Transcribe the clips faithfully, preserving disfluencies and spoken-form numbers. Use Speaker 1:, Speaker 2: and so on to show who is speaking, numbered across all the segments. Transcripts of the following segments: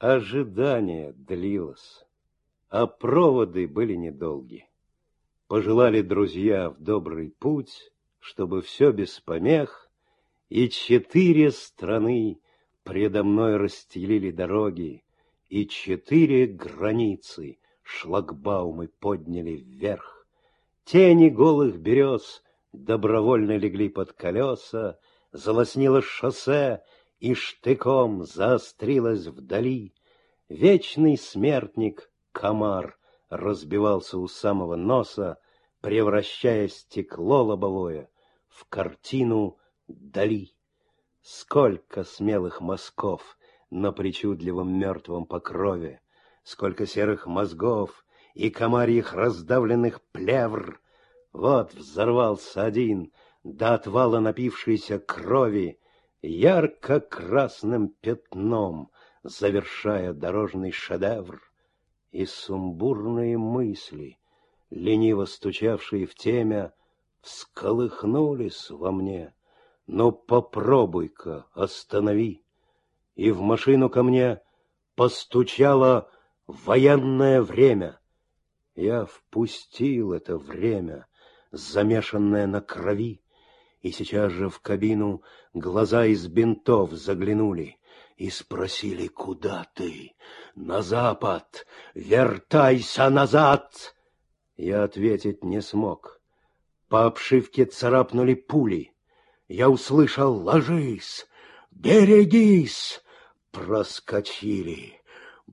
Speaker 1: Ожидание длилось, а проводы были недолги. Пожелали друзья в добрый путь, чтобы все без помех, и четыре страны предо мной расстелили дороги, и четыре границы шлагбаумы подняли вверх. Тени голых берез добровольно легли под колеса, залоснило шоссе и штыком заострилось вдали. Вечный смертник комар разбивался у самого носа, превращая стекло лобовое в картину Дали. Сколько смелых мазков на причудливом мертвом покрове, сколько серых мозгов и комарьих раздавленных плевр. Вот взорвался один, до отвала напившейся крови, ярко-красным пятном завершая дорожный шедевр. И сумбурные мысли, лениво стучавшие в темя, всколыхнулись во мне. Но попробуй-ка останови. И в машину ко мне постучало военное время. Я впустил это время, замешанное на крови, и сейчас же в кабину глаза из бинтов заглянули и спросили: куда ты? На запад! Вертайся назад! Я ответить не смог. По обшивке царапнули пули. Я услышал: ложись, берегись! Проскочили.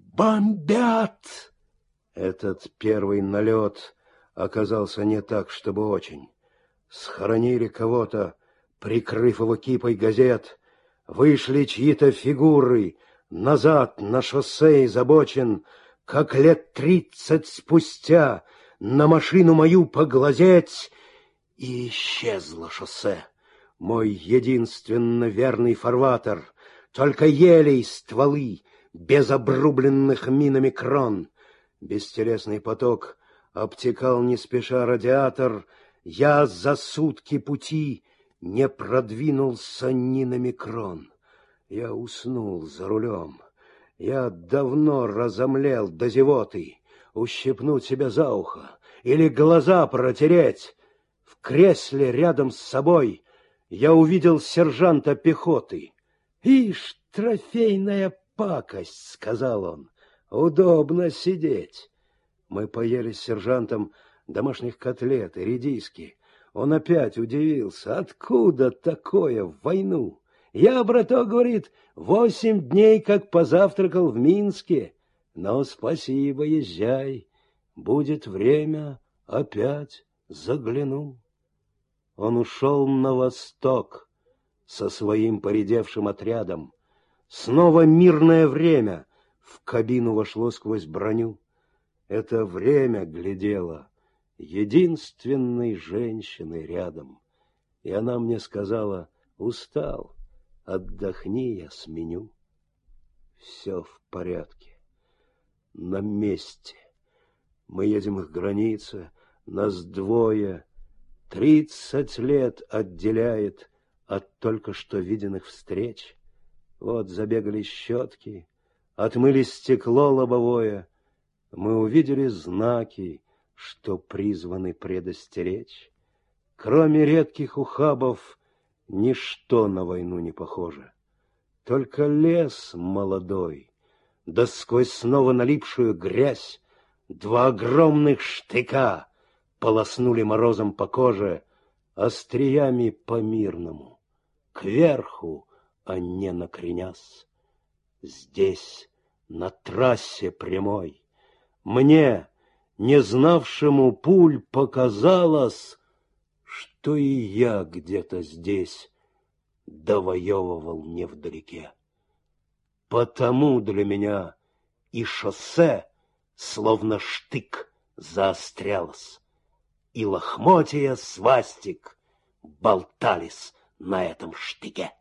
Speaker 1: Бомбят! Этот первый налет оказался не так, чтобы очень. Схоронили кого-то, прикрыв его кипой газет. Вышли чьи-то фигуры назад на шоссе из обочин, как лет тридцать спустя на машину мою поглазеть, и исчезло шоссе. Мой единственно верный фарватер, только елей стволы, без обрубленных минами крон. Бестелесный поток обтекал не спеша радиатор. Я за сутки пути не продвинулся ни на микрон. Я уснул за рулем. Я давно разомлел до зевоты. Ущипнуть себя за ухо или глаза протереть. В кресле рядом с собой я увидел сержанта пехоты. «Ишь, трофейная пакость», — сказал он, — «удобно сидеть». Мы поели с сержантом домашних котлет и редиски. Он опять удивился: откуда такое в войну? Я, браток, говорит, восемь дней как позавтракал в Минске. Но спасибо, езжай. Будет время, опять загляну. Он ушел на восток со своим поредевшим отрядом. Снова мирное время в кабину вошло сквозь броню. Это время глядело единственной женщиной рядом. И она мне сказала: устал, отдохни, я сменю. Все в порядке, на месте. Мы едем к границе, нас двое. Тридцать лет отделяет от только что виденных встреч. Вот забегали щетки, отмыли стекло лобовое. Мы увидели знаки, что призваны предостеречь. Кроме редких ухабов, ничто на войну не похоже. Только лес молодой, да сквозь снова налипшую грязь два огромных штыка полоснули морозом по коже, остриями по-мирному, кверху, а не накренясь. Здесь, на трассе прямой, мне, не знавшему пуль, показалось, что и я где-то здесь довоевывал невдалеке. Потому для меня и шоссе словно штык заострялось, и лохмотья свастик болтались на этом штыке.